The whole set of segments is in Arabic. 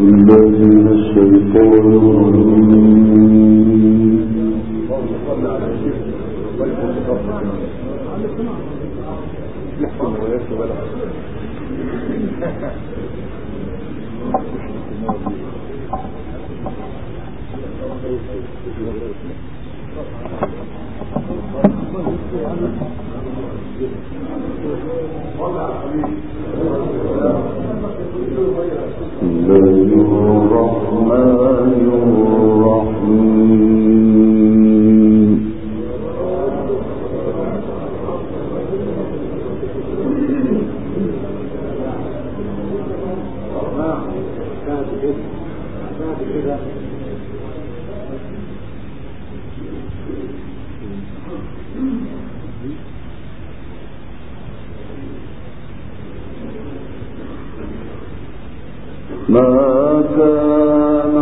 ما كان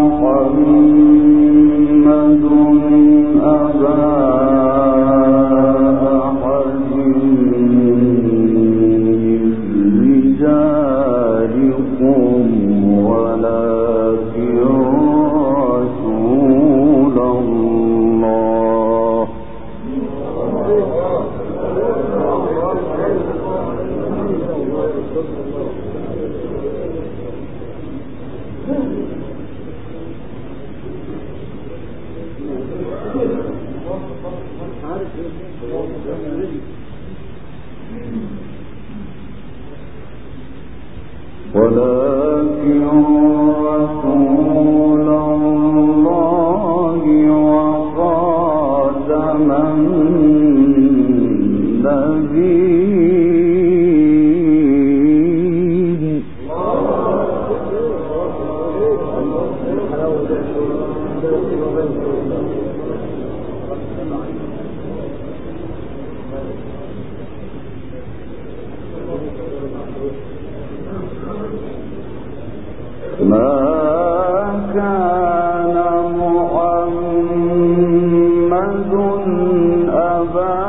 محمد أبا أحد من رجالكم ولكن رسول الله ولكن رسول الله وخاتم النبيين ما كان محمد أبا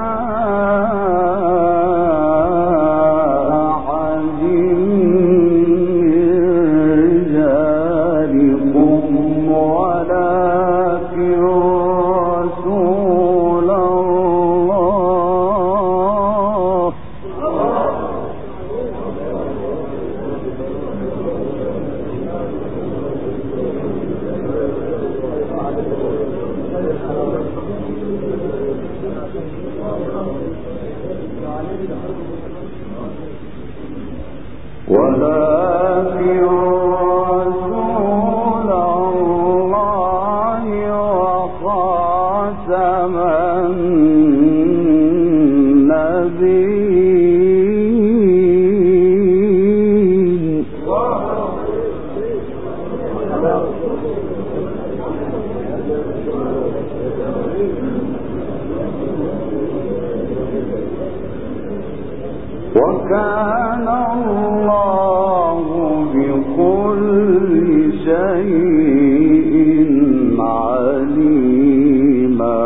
أحد من رجالكم ولكن رسول الله وخاتم النبيين وكان الله بكل شيء عليما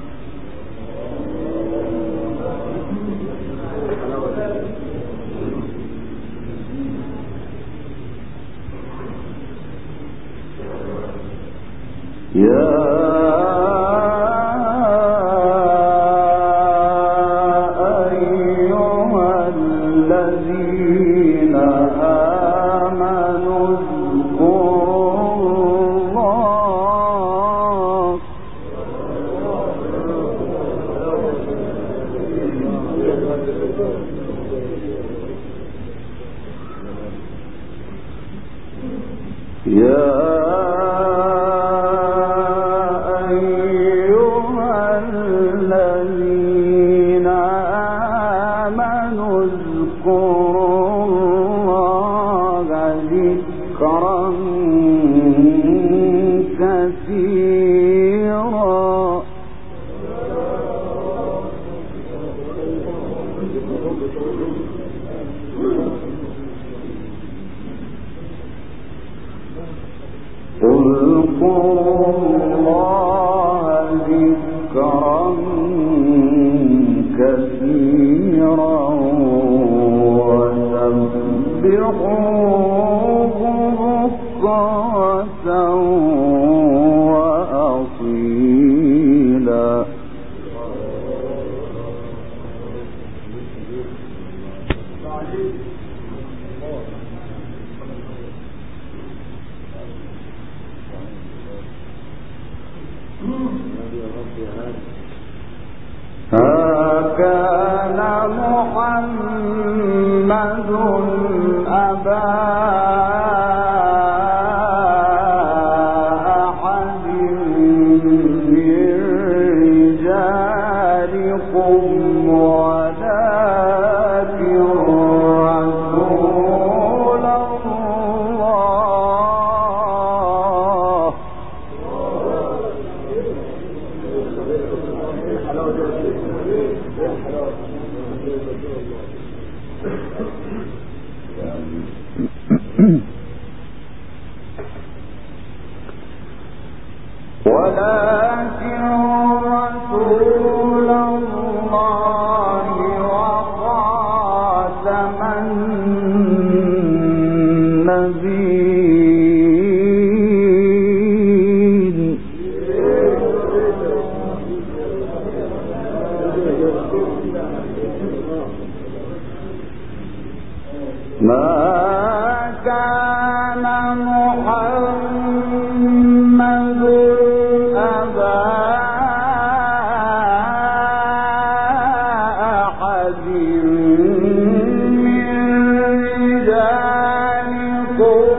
الذين آمنوا اذكروا الله يا أيها الذين آمنوا اذكروا الله ذكرا كثيرا اذكروا الله ذكرا كثيرا وسبحوه بكرة وأصيلا كان محمد أبا أحد من رجالكم ولكن رسول الله ولكن رسول الله وخاتم النبيين ما كان محمد أبا أحد من رجالكم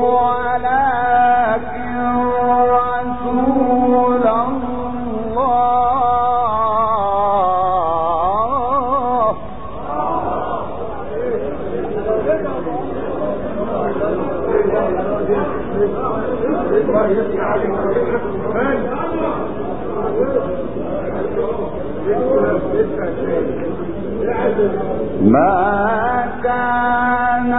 ولكن رسول الله ما كان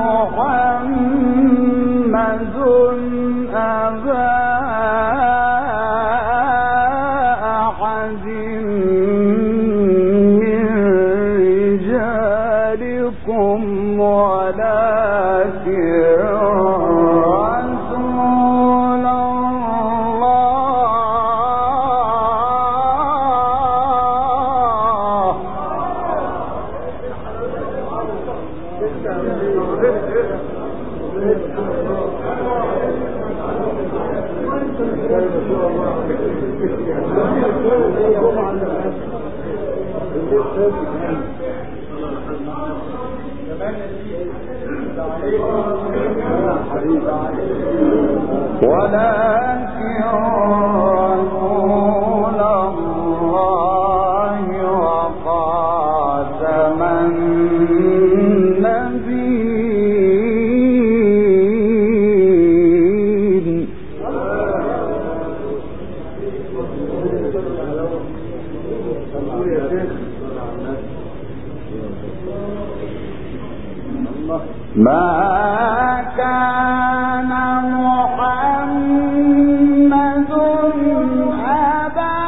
محمد أبا أحد من رجالكم ولكن رسول الله ولكن رسول الله وخاتم النبيين ما كان محمد أبا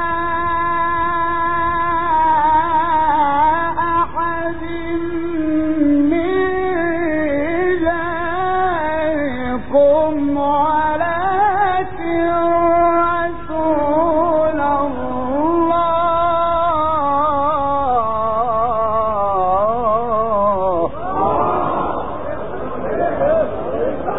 أحد من رجالكم ولكن رسول الله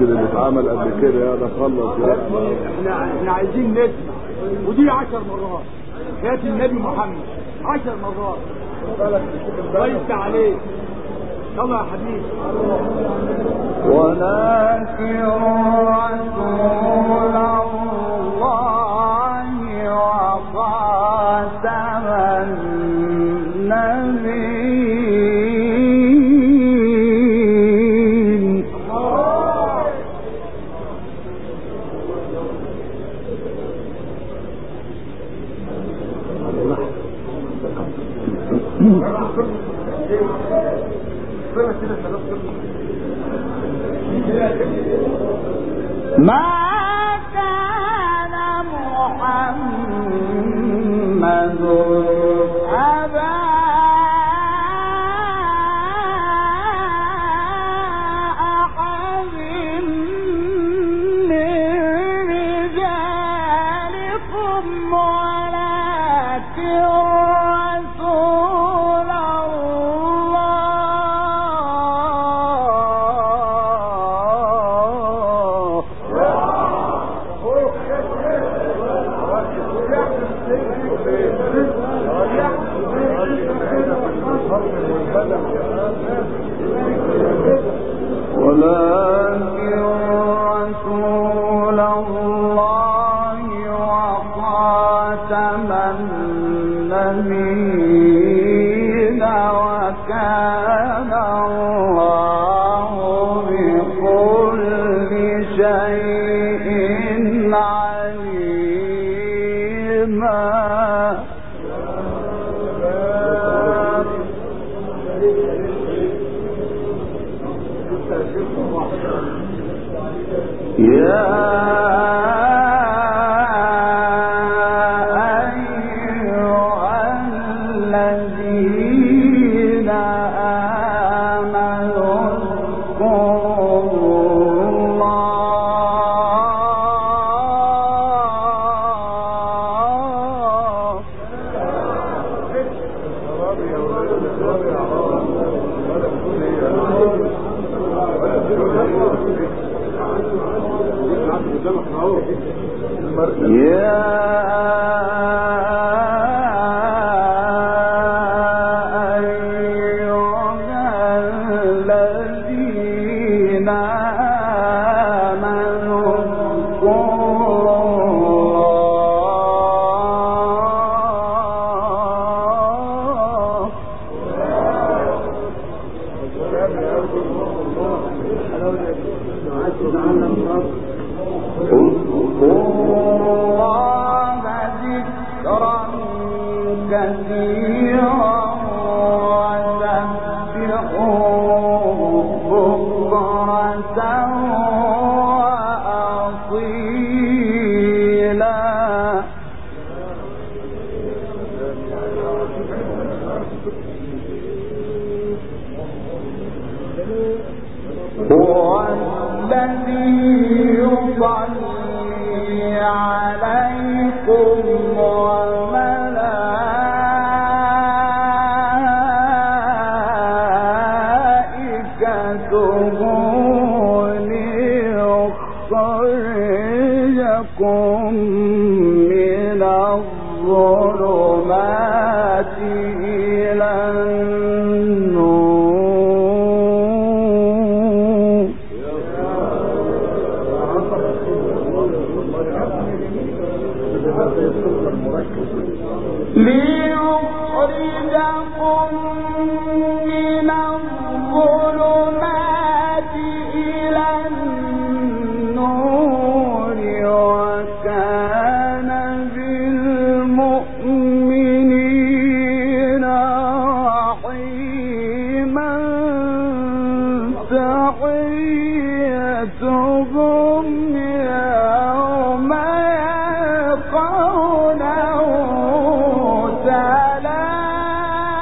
يمكن اللي اتعمل قبل كده يا ده خلص يا احنا عايزين نسمع، ودي 10 مرات حياة النبي محمد 10 مرات. كويس عليك، يلا يا حبيبي. ولكن رسول الله وخاتم النبيين. ما كان محمد أبا أحد من رجالكم ولكن رسول الله وخاتم النبيين وكان الله بكل شيء عليما. يا أيها الذين آمنوا اذكروا هو الذي يصلي عليكم وملائكته ليخرجكم من الظلمات إلى ليخرجكم من الظلمات إلى النور وكان بالمؤمنين رحيما. تحيتهم يوم يلقونه سلام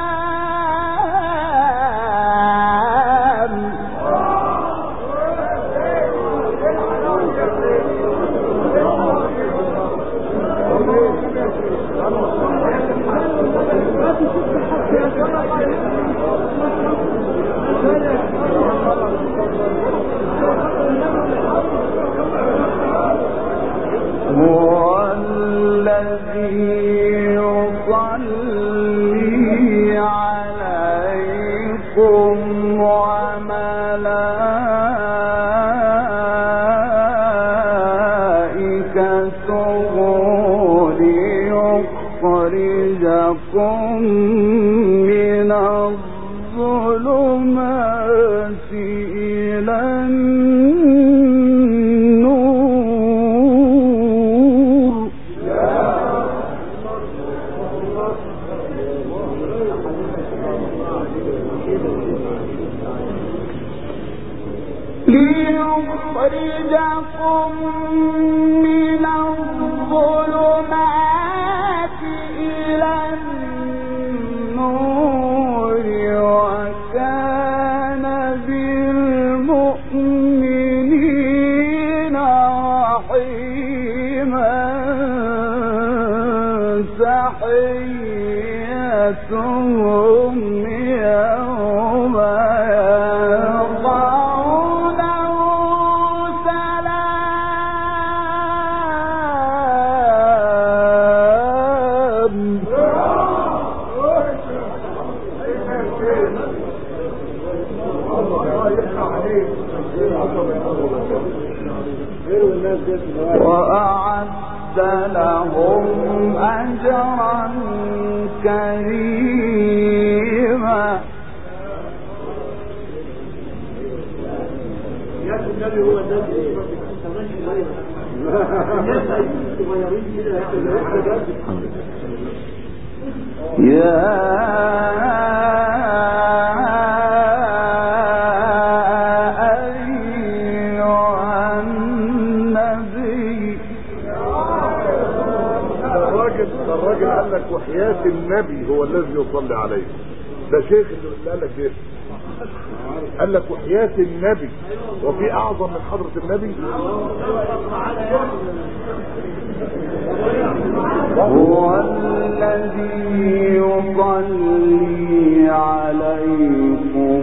ليخرجكم من الظلمات إلى النور ليخرجكم من الظلمات إلى النور وكان بالمؤمنين رحيما تحيتهم يوم وأعد لهم أجرا كريما. الراجل قال لك وحياة النبي هو الذي يصلي عليه. ده شيخ اللي قال لك ايه؟ قال لك وحياة النبي، وفي اعظم من حضرة النبي؟ هو الذي يصلي عليكم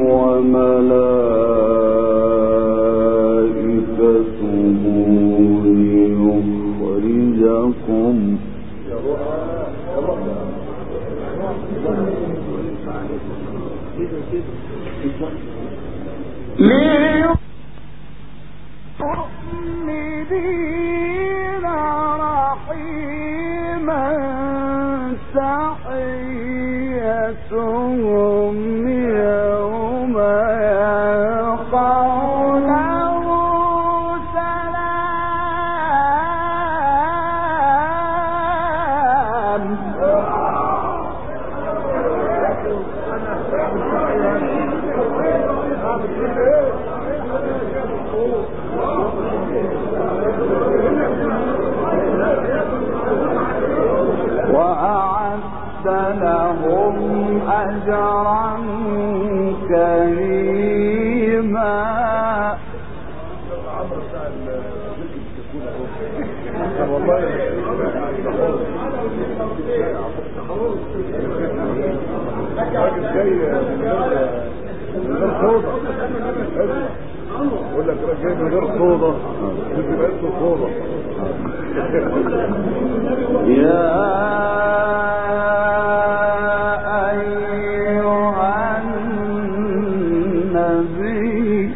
وملائكته ليخرجكم للمؤمنين رحيما تحيتهم يوم يلقونه سلام. وأعد لهم أجرا كريما. يقول لك جاي من غير صودا وتبقى اسمه صودا. يا أيها النبي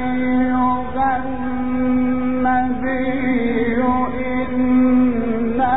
إنا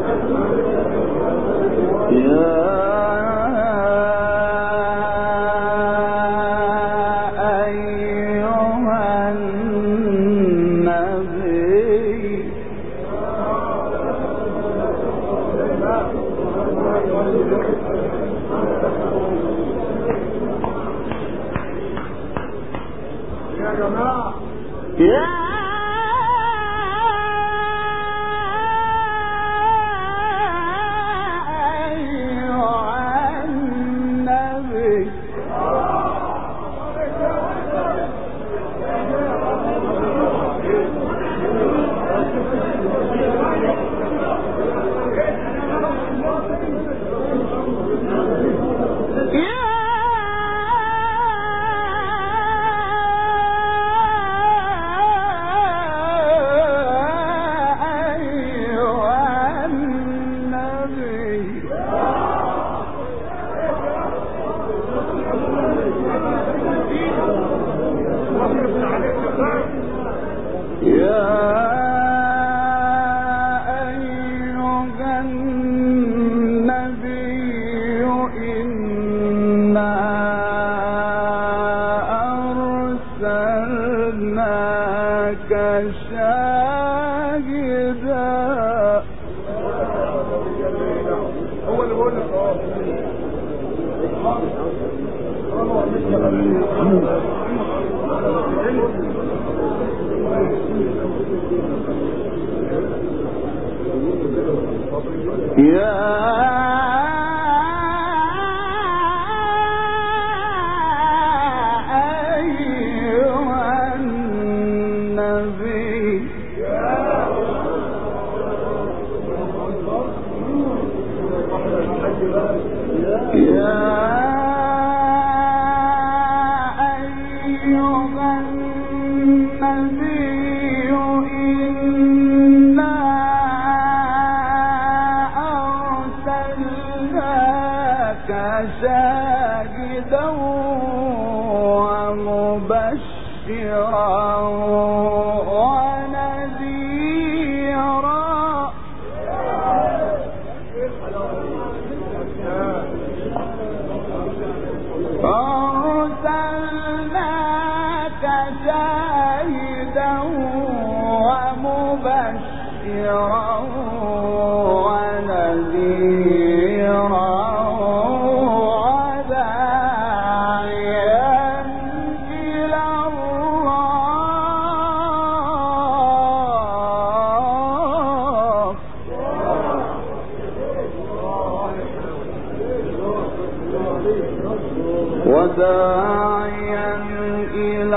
وداعيا إلى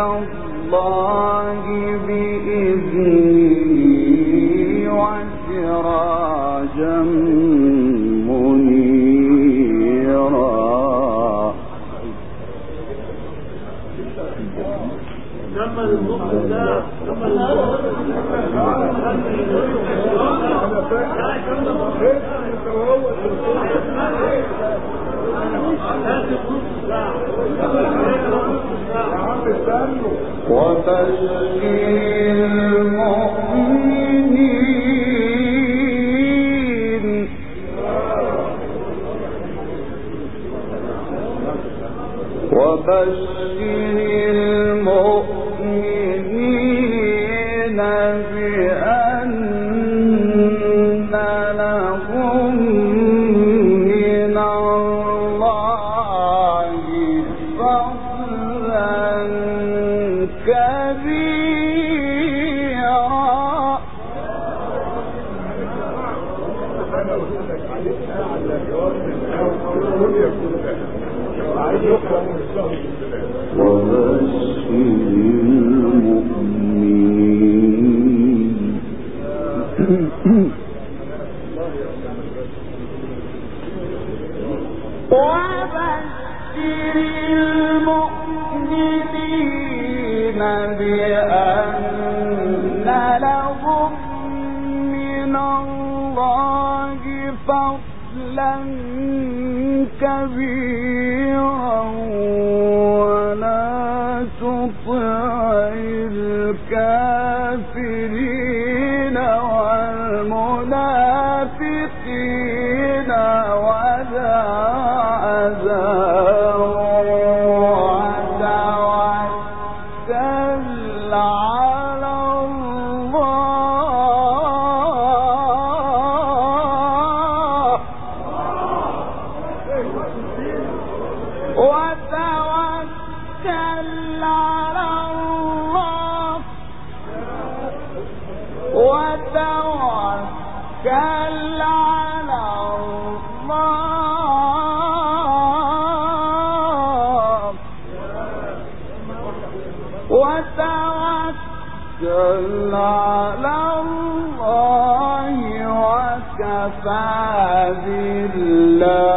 الله بإذنه وسراجا منيرا. وبشر المؤمنين بأن لهم من الله فضلا كبيرا. وبشر المؤمنين بأن لهم من الله فضلا كبيرا ولا تطع الكافرين والمنافقين مسكين ولا أذى وتوكل على الله وتوكل على الله وتوكل على الله وتوكل على الله وكفى بالله